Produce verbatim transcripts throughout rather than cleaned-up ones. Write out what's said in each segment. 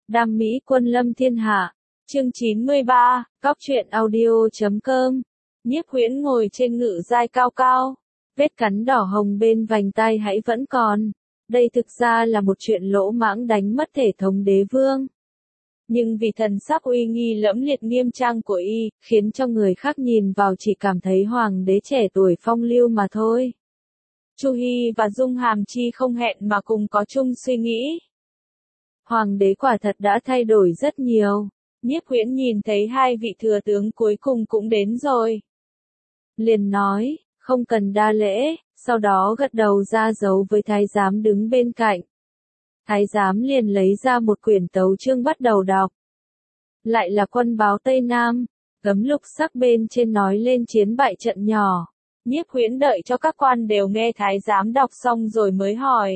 Đam mỹ quân lâm thiên hạ. Chương chín mươi ba, Cóc truyện audio chấm com. Nhiếp Huyễn ngồi trên ngự giai cao cao. Vết cắn đỏ hồng bên vành tai hãy vẫn còn. Đây thực ra là một chuyện lỗ mãng đánh mất thể thống đế vương. Nhưng vì thần sắc uy nghi lẫm liệt nghiêm trang của y, khiến cho người khác nhìn vào chỉ cảm thấy hoàng đế trẻ tuổi phong lưu mà thôi. Chu Hi và Dung Hàm Chi không hẹn mà cùng có chung suy nghĩ. Hoàng đế quả thật đã thay đổi rất nhiều. Nhiếp Huyễn nhìn thấy hai vị thừa tướng cuối cùng cũng đến rồi. Liền nói, không cần đa lễ, sau đó gật đầu ra dấu với thái giám đứng bên cạnh. Thái giám liền lấy ra một quyển tấu chương bắt đầu đọc. Lại là quân báo Tây Nam, gấm lục sắc bên trên nói lên chiến bại trận nhỏ. Nhiếp Huyễn đợi cho các quan đều nghe thái giám đọc xong rồi mới hỏi.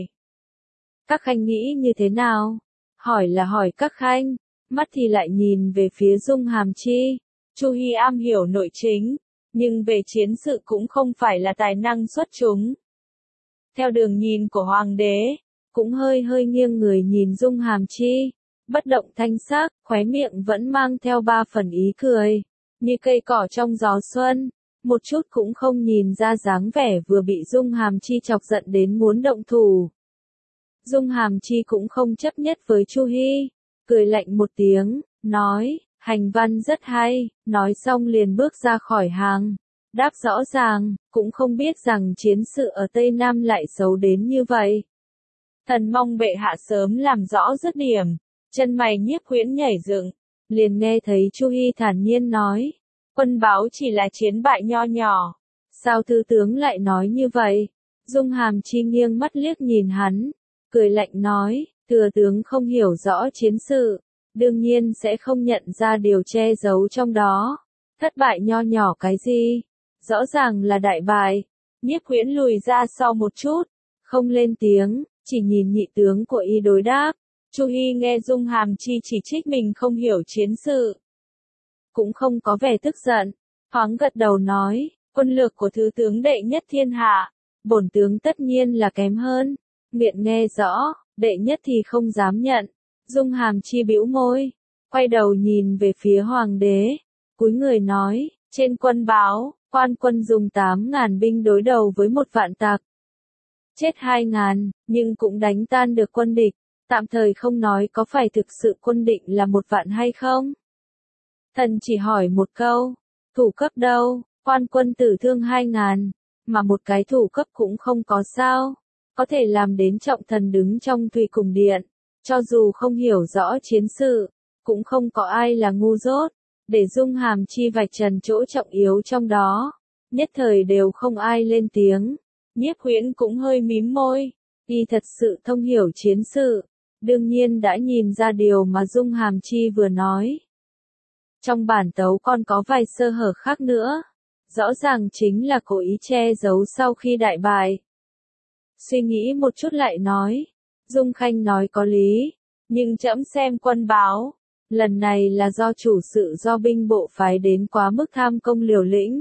Các khanh nghĩ như thế nào? Hỏi là hỏi các khanh, mắt thì lại nhìn về phía Dung Hàm Chi. Chu Hi am hiểu nội chính, nhưng về chiến sự cũng không phải là tài năng xuất chúng. Theo đường nhìn của hoàng đế, cũng hơi hơi nghiêng người nhìn Dung Hàm Chi, bất động thanh sắc, khóe miệng vẫn mang theo ba phần ý cười, như cây cỏ trong gió xuân, một chút cũng không nhìn ra dáng vẻ vừa bị Dung Hàm Chi chọc giận đến muốn động thủ. Dung Hàm Chi cũng không chấp nhất với Chu Hi, cười lạnh một tiếng, nói, hành văn rất hay, nói xong liền bước ra khỏi hàng, đáp rõ ràng, cũng không biết rằng chiến sự ở Tây Nam lại xấu đến như vậy. Thần mong bệ hạ sớm làm rõ dứt điểm. Chân mày Nhiếp Huyễn nhảy dựng, liền nghe thấy Chu Hi thản nhiên nói, quân báo chỉ là chiến bại nho nhỏ. Sao thư tướng lại nói như vậy? Dung Hàm Chi nghiêng mắt liếc nhìn hắn, cười lạnh nói, thừa tướng không hiểu rõ chiến sự, đương nhiên sẽ không nhận ra điều che giấu trong đó. Thất bại nho nhỏ cái gì? Rõ ràng là đại bại. Nhiếp Huyễn lùi ra sau một chút, không lên tiếng, chỉ nhìn nhị tướng của y đối đáp. Chu Hi nghe Dung Hàm Chi chỉ trích mình không hiểu chiến sự, cũng không có vẻ tức giận, thoáng gật đầu nói, quân lược của thứ tướng đệ nhất thiên hạ, bổn tướng tất nhiên là kém hơn. Miệng nghe rõ, đệ nhất thì không dám nhận. Dung Hàm Chi bĩu môi, quay đầu nhìn về phía hoàng đế, cúi người nói, trên quân báo, quan quân dùng tám ngàn binh đối đầu với một vạn tặc. Chết hai ngàn, nhưng cũng đánh tan được quân địch. Tạm thời không nói có phải thực sự quân định là một vạn hay không? Thần chỉ hỏi một câu, thủ cấp đâu, quan quân tử thương hai ngàn, mà một cái thủ cấp cũng không có sao, có thể làm đến trọng thần đứng trong thủy cùng điện, cho dù không hiểu rõ chiến sự, cũng không có ai là ngu dốt, để Dung Hàm Chi vạch trần chỗ trọng yếu trong đó, nhất thời đều không ai lên tiếng. Nhiếp Huyễn cũng hơi mím môi, y thật sự thông hiểu chiến sự. Đương nhiên đã nhìn ra điều mà Dung Hàm Chi vừa nói. Trong bản tấu còn có vài sơ hở khác nữa. Rõ ràng chính là cố ý che giấu sau khi đại bại. Suy nghĩ một chút lại nói. Dung Khanh nói có lý. Nhưng trẫm xem quân báo. Lần này là do chủ sự do binh bộ phái đến quá mức tham công liều lĩnh.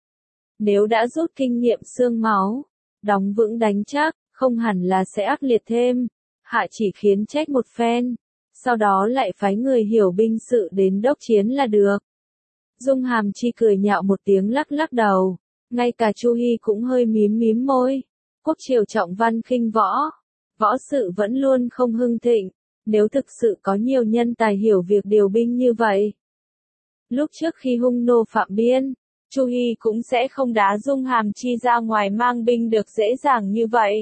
Nếu đã rút kinh nghiệm xương máu, đóng vững đánh chắc, không hẳn là sẽ ác liệt thêm. Hạ chỉ khiến trách một phen, sau đó lại phái người hiểu binh sự đến đốc chiến là được. Dung Hàm Chi cười nhạo một tiếng lắc lắc đầu, ngay cả Chu Hi cũng hơi mím mím môi. Quốc triều trọng văn khinh võ, võ sự vẫn luôn không hưng thịnh, nếu thực sự có nhiều nhân tài hiểu việc điều binh như vậy. Lúc trước khi hung nô phạm biên, Chu Hi cũng sẽ không đá Dung Hàm Chi ra ngoài mang binh được dễ dàng như vậy.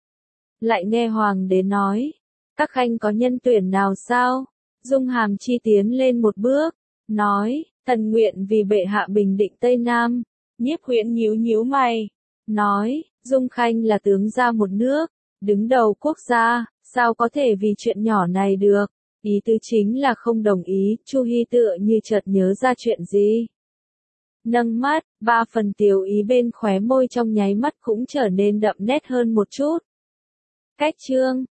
Lại nghe hoàng đế nói, các khanh có nhân tuyển nào sao? Dung Hàm Chi tiến lên một bước, nói, thần nguyện vì bệ hạ bình định Tây Nam. Nhiếp Huyễn nhíu nhíu mày, nói, Dung Khanh là tướng gia một nước, đứng đầu quốc gia, sao có thể vì chuyện nhỏ này được? Ý tứ chính là không đồng ý. Chu Hi tựa như chợt nhớ ra chuyện gì. Nâng mắt, ba phần tiều ý bên khóe môi trong nháy mắt cũng trở nên đậm nét hơn một chút. Cách chương